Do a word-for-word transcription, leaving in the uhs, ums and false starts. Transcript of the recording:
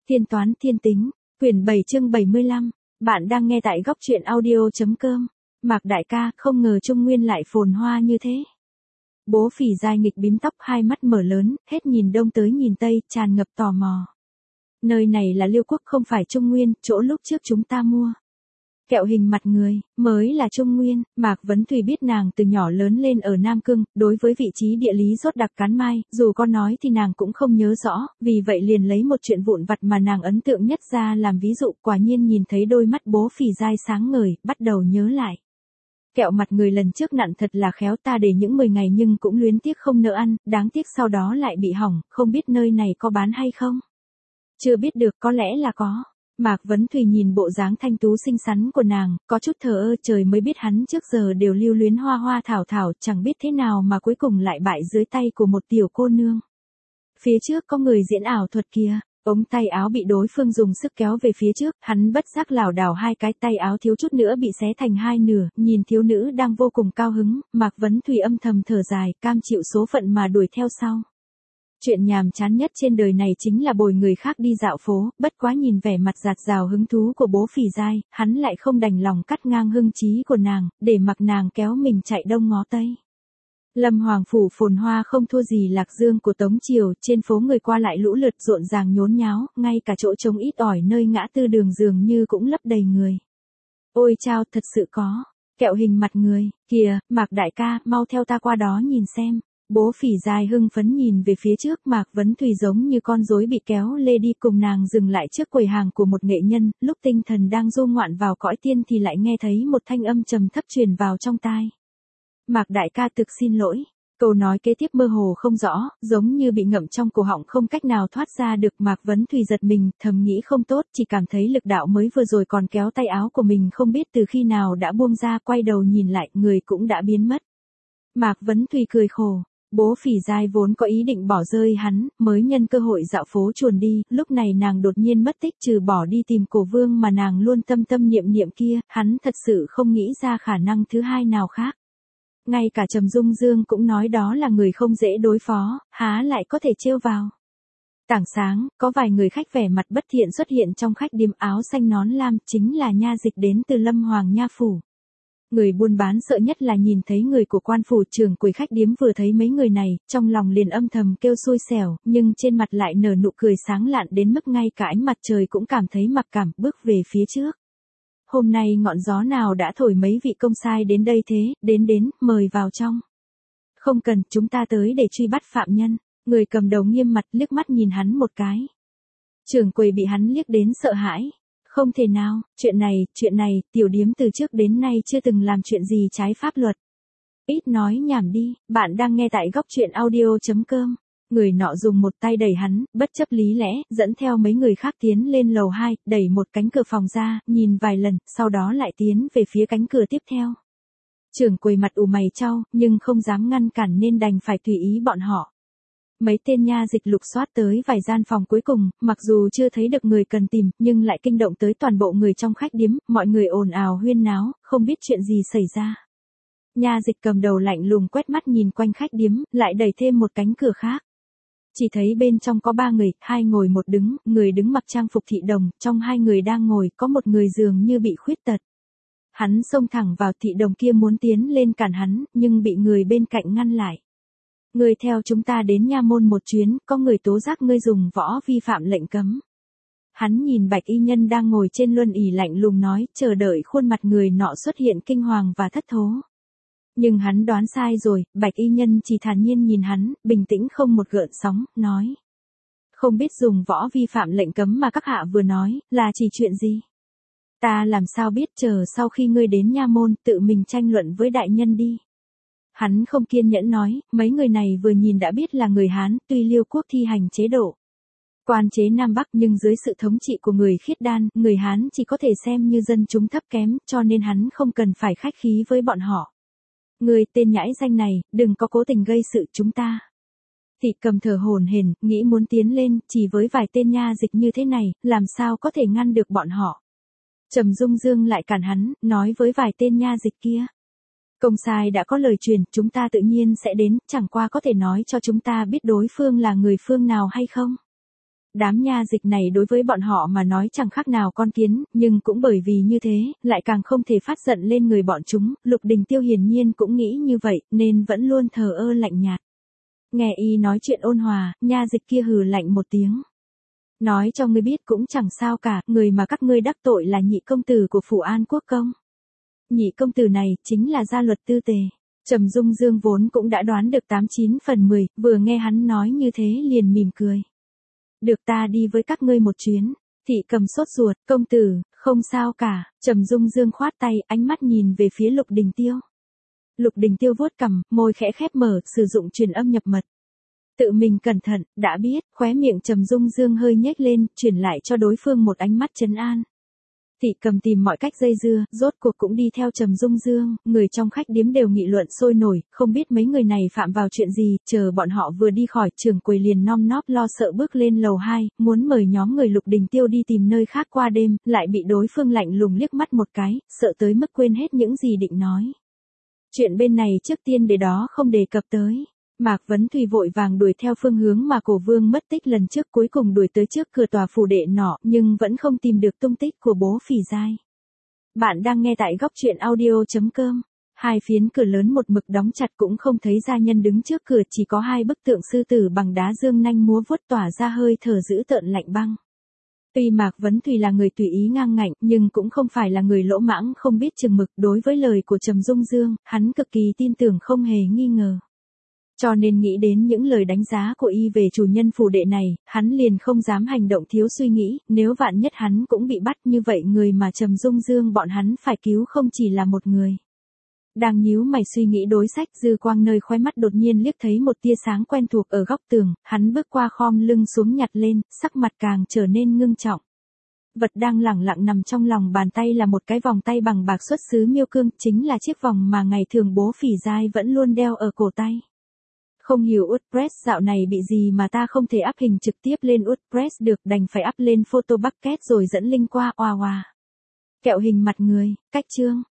Tiên toán thiên tính, quyển bảy chương bảy mươi lăm, bạn đang nghe tại góc truyện audio.com. Mạc đại ca, không ngờ Trung Nguyên lại phồn hoa như thế. Bố Phỉ dai nghịch bím tóc, hai mắt mở lớn, hết nhìn đông tới nhìn tây, tràn ngập tò mò. Nơi này là Liêu Quốc không phải Trung Nguyên, chỗ lúc trước chúng ta mua. Kẹo hình mặt người, mới là Trung Nguyên. Mạc Vấn Thùy biết nàng từ nhỏ lớn lên ở Nam Cương, đối với vị trí địa lý rốt đặc cán mai, dù có nói thì nàng cũng không nhớ rõ, vì vậy liền lấy một chuyện vụn vặt mà nàng ấn tượng nhất ra làm ví dụ. Quả nhiên nhìn thấy đôi mắt bố Phỉ dai sáng ngời, bắt đầu nhớ lại. Kẹo mặt người lần trước nặn thật là khéo, ta để những mười ngày nhưng cũng luyến tiếc không nỡ ăn, đáng tiếc sau đó lại bị hỏng, không biết nơi này có bán hay không? Chưa biết được, có lẽ là có. Mạc Vấn Thùy nhìn bộ dáng thanh tú xinh xắn của nàng, có chút thờ ơ, trời mới biết hắn trước giờ đều lưu luyến hoa hoa thảo thảo, chẳng biết thế nào mà cuối cùng lại bại dưới tay của một tiểu cô nương. Phía trước có người diễn ảo thuật kia, ống tay áo bị đối phương dùng sức kéo về phía trước, hắn bất giác lảo đảo hai cái, tay áo thiếu chút nữa bị xé thành hai nửa, nhìn thiếu nữ đang vô cùng cao hứng, Mạc Vấn Thùy âm thầm thở dài, cam chịu số phận mà đuổi theo sau. Chuyện nhàm chán nhất trên đời này chính là bồi người khác đi dạo phố, bất quá nhìn vẻ mặt dạt dào hứng thú của bố Phỉ dai, hắn lại không đành lòng cắt ngang hưng trí của nàng, để mặc nàng kéo mình chạy đông ngó tây. Lâm Hoàng phủ phồn hoa không thua gì Lạc Dương của Tống Triều, trên phố người qua lại lũ lượt rộn ràng nhốn nháo, ngay cả chỗ trống ít ỏi nơi ngã tư đường dường như cũng lấp đầy người. Ôi chao, thật sự có, kẹo hình mặt người, kìa, Mạc đại ca, mau theo ta qua đó nhìn xem. Bố Phỉ dai hưng phấn nhìn về phía trước, Mạc Vấn Thùy giống như con rối bị kéo lê đi cùng nàng dừng lại trước quầy hàng của một nghệ nhân, lúc tinh thần đang du ngoạn vào cõi tiên thì lại nghe thấy một thanh âm trầm thấp truyền vào trong tai. Mạc đại ca thực xin lỗi. Câu nói kế tiếp mơ hồ không rõ, giống như bị ngậm trong cổ họng không cách nào thoát ra được. Mạc Vấn Thùy giật mình, thầm nghĩ không tốt, chỉ cảm thấy lực đạo mới vừa rồi còn kéo tay áo của mình không biết từ khi nào đã buông ra, quay đầu nhìn lại, người cũng đã biến mất. Mạc Vấn Thùy cười khổ. Bố Phỉ dai vốn có ý định bỏ rơi hắn, mới nhân cơ hội dạo phố chuồn đi, lúc này nàng đột nhiên mất tích, trừ bỏ đi tìm Cổ Vương mà nàng luôn tâm tâm niệm niệm kia, hắn thật sự không nghĩ ra khả năng thứ hai nào khác. Ngay cả Trầm Dung Dương cũng nói đó là người không dễ đối phó, há lại có thể trêu vào. Tảng sáng, có vài người khách vẻ mặt bất thiện xuất hiện trong khách điếm, áo xanh nón lam, chính là nha dịch đến từ Lâm Hoàng nha phủ. Người buôn bán sợ nhất là nhìn thấy người của quan phủ trưởng quầy khách điếm, vừa thấy mấy người này, trong lòng liền âm thầm kêu xui xẻo, nhưng trên mặt lại nở nụ cười sáng lạn đến mức ngay cả ánh mặt trời cũng cảm thấy mặc cảm, bước về phía trước. Hôm nay ngọn gió nào đã thổi mấy vị công sai đến đây thế? Đến đến, mời vào trong. Không cần, chúng ta tới để truy bắt phạm nhân. Người cầm đầu nghiêm mặt liếc mắt nhìn hắn một cái. Trưởng quầy bị hắn liếc đến sợ hãi. Không thể nào, chuyện này, chuyện này, tiểu điếm từ trước đến nay chưa từng làm chuyện gì trái pháp luật. Ít nói nhảm đi, bạn đang nghe tại góc truyện audio.com. Người nọ dùng một tay đẩy hắn, bất chấp lý lẽ, dẫn theo mấy người khác tiến lên lầu hai, đẩy một cánh cửa phòng ra, nhìn vài lần, sau đó lại tiến về phía cánh cửa tiếp theo. Trưởng quầy mặt ủ mày chau, nhưng không dám ngăn cản nên đành phải tùy ý bọn họ. Mấy tên nha dịch lục soát tới vài gian phòng cuối cùng, mặc dù chưa thấy được người cần tìm, nhưng lại kinh động tới toàn bộ người trong khách điếm, mọi người ồn ào huyên náo, không biết chuyện gì xảy ra. Nha dịch cầm đầu lạnh lùng quét mắt nhìn quanh khách điếm, lại đẩy thêm một cánh cửa khác. Chỉ thấy bên trong có ba người, hai ngồi một đứng, người đứng mặc trang phục thị đồng, trong hai người đang ngồi có một người dường như bị khuyết tật. Hắn xông thẳng vào, thị đồng kia muốn tiến lên cản hắn, nhưng bị người bên cạnh ngăn lại. Ngươi theo chúng ta đến nha môn một chuyến, có người tố giác ngươi dùng võ vi phạm lệnh cấm. Hắn nhìn bạch y nhân đang ngồi trên luân ỷ lạnh lùng nói, chờ đợi khuôn mặt người nọ xuất hiện kinh hoàng và thất thố. Nhưng hắn đoán sai rồi, bạch y nhân chỉ thản nhiên nhìn hắn, bình tĩnh không một gợn sóng, nói. Không biết dùng võ vi phạm lệnh cấm mà các hạ vừa nói, là chỉ chuyện gì? Ta làm sao biết, chờ sau khi ngươi đến nha môn, tự mình tranh luận với đại nhân đi. Hắn không kiên nhẫn nói, mấy người này vừa nhìn đã biết là người Hán, tuy Liêu Quốc thi hành chế độ quan chế Nam Bắc nhưng dưới sự thống trị của người khiết đan, người Hán chỉ có thể xem như dân chúng thấp kém, cho nên hắn không cần phải khách khí với bọn họ. Người tên nhãi danh này, đừng có cố tình gây sự chúng ta. Thị cầm thở hổn hển, nghĩ muốn tiến lên, chỉ với vài tên nha dịch như thế này, làm sao có thể ngăn được bọn họ. Trầm Dung Dương lại cản hắn, nói với vài tên nha dịch kia. Công sai đã có lời truyền, chúng ta tự nhiên sẽ đến, chẳng qua có thể nói cho chúng ta biết đối phương là người phương nào hay không? Đám nha dịch này đối với bọn họ mà nói chẳng khác nào con kiến, nhưng cũng bởi vì như thế, lại càng không thể phát giận lên người bọn chúng, Lục Đình Tiêu hiển nhiên cũng nghĩ như vậy, nên vẫn luôn thờ ơ lạnh nhạt. Nghe y nói chuyện ôn hòa, nha dịch kia hừ lạnh một tiếng. Nói cho ngươi biết cũng chẳng sao cả, người mà các ngươi đắc tội là nhị công tử của Phủ An Quốc công. Nhị công tử này, chính là gia luật tư tề. Trầm Dung Dương vốn cũng đã đoán được tám chín phần mười, vừa nghe hắn nói như thế liền mỉm cười. Được, ta đi với các ngươi một chuyến. Thị Cầm sốt ruột, công tử, không sao cả. Trầm Dung Dương khoát tay, ánh mắt nhìn về phía Lục Đình Tiêu. Lục Đình Tiêu vuốt cằm, môi khẽ khép mở, sử dụng truyền âm nhập mật. Tự mình cẩn thận, đã biết, khóe miệng Trầm Dung Dương hơi nhếch lên, truyền lại cho đối phương một ánh mắt trấn an. Thị Cầm tìm mọi cách dây dưa, rốt cuộc cũng đi theo Trầm Dung Dương, người trong khách điếm đều nghị luận sôi nổi, không biết mấy người này phạm vào chuyện gì, chờ bọn họ vừa đi khỏi, trưởng quầy liền nom nóp lo sợ bước lên lầu hai, muốn mời nhóm người Lục Đình Tiêu đi tìm nơi khác qua đêm, lại bị đối phương lạnh lùng liếc mắt một cái, sợ tới mức quên hết những gì định nói. Chuyện bên này trước tiên để đó không đề cập tới. Mạc Vấn Thùy vội vàng đuổi theo phương hướng mà Cổ Vương mất tích lần trước, cuối cùng đuổi tới trước cửa tòa phủ đệ nọ, nhưng vẫn không tìm được tung tích của bố Phỉ Giai. Bạn đang nghe tại góc truyện audio chấm com. Hai phiến cửa lớn một mực đóng chặt cũng không thấy gia nhân đứng trước cửa, chỉ có hai bức tượng sư tử bằng đá dương nanh múa vuốt tỏa ra hơi thở dữ tợn lạnh băng. Tuy Mạc Vấn Thùy là người tùy ý ngang ngạnh, nhưng cũng không phải là người lỗ mãng không biết chừng mực, đối với lời của Trầm Dung Dương, hắn cực kỳ tin tưởng không hề nghi ngờ. Cho nên nghĩ đến những lời đánh giá của y về chủ nhân phủ đệ này, hắn liền không dám hành động thiếu suy nghĩ, nếu vạn nhất hắn cũng bị bắt như vậy người mà Trầm Dung Dương bọn hắn phải cứu không chỉ là một người. Đang nhíu mày suy nghĩ đối sách, dư quang nơi khóe mắt đột nhiên liếc thấy một tia sáng quen thuộc ở góc tường, hắn bước qua khom lưng xuống nhặt lên, sắc mặt càng trở nên ngưng trọng. Vật đang lẳng lặng nằm trong lòng bàn tay là một cái vòng tay bằng bạc xuất xứ Miêu Cương, chính là chiếc vòng mà ngày thường bố Phỉ Giai vẫn luôn đeo ở cổ tay. Không hiểu WordPress dạo này bị gì mà ta không thể up hình trực tiếp lên WordPress được, đành phải up lên photo bucket rồi dẫn link qua, oa oa. Kẹo hình mặt người, cách chương.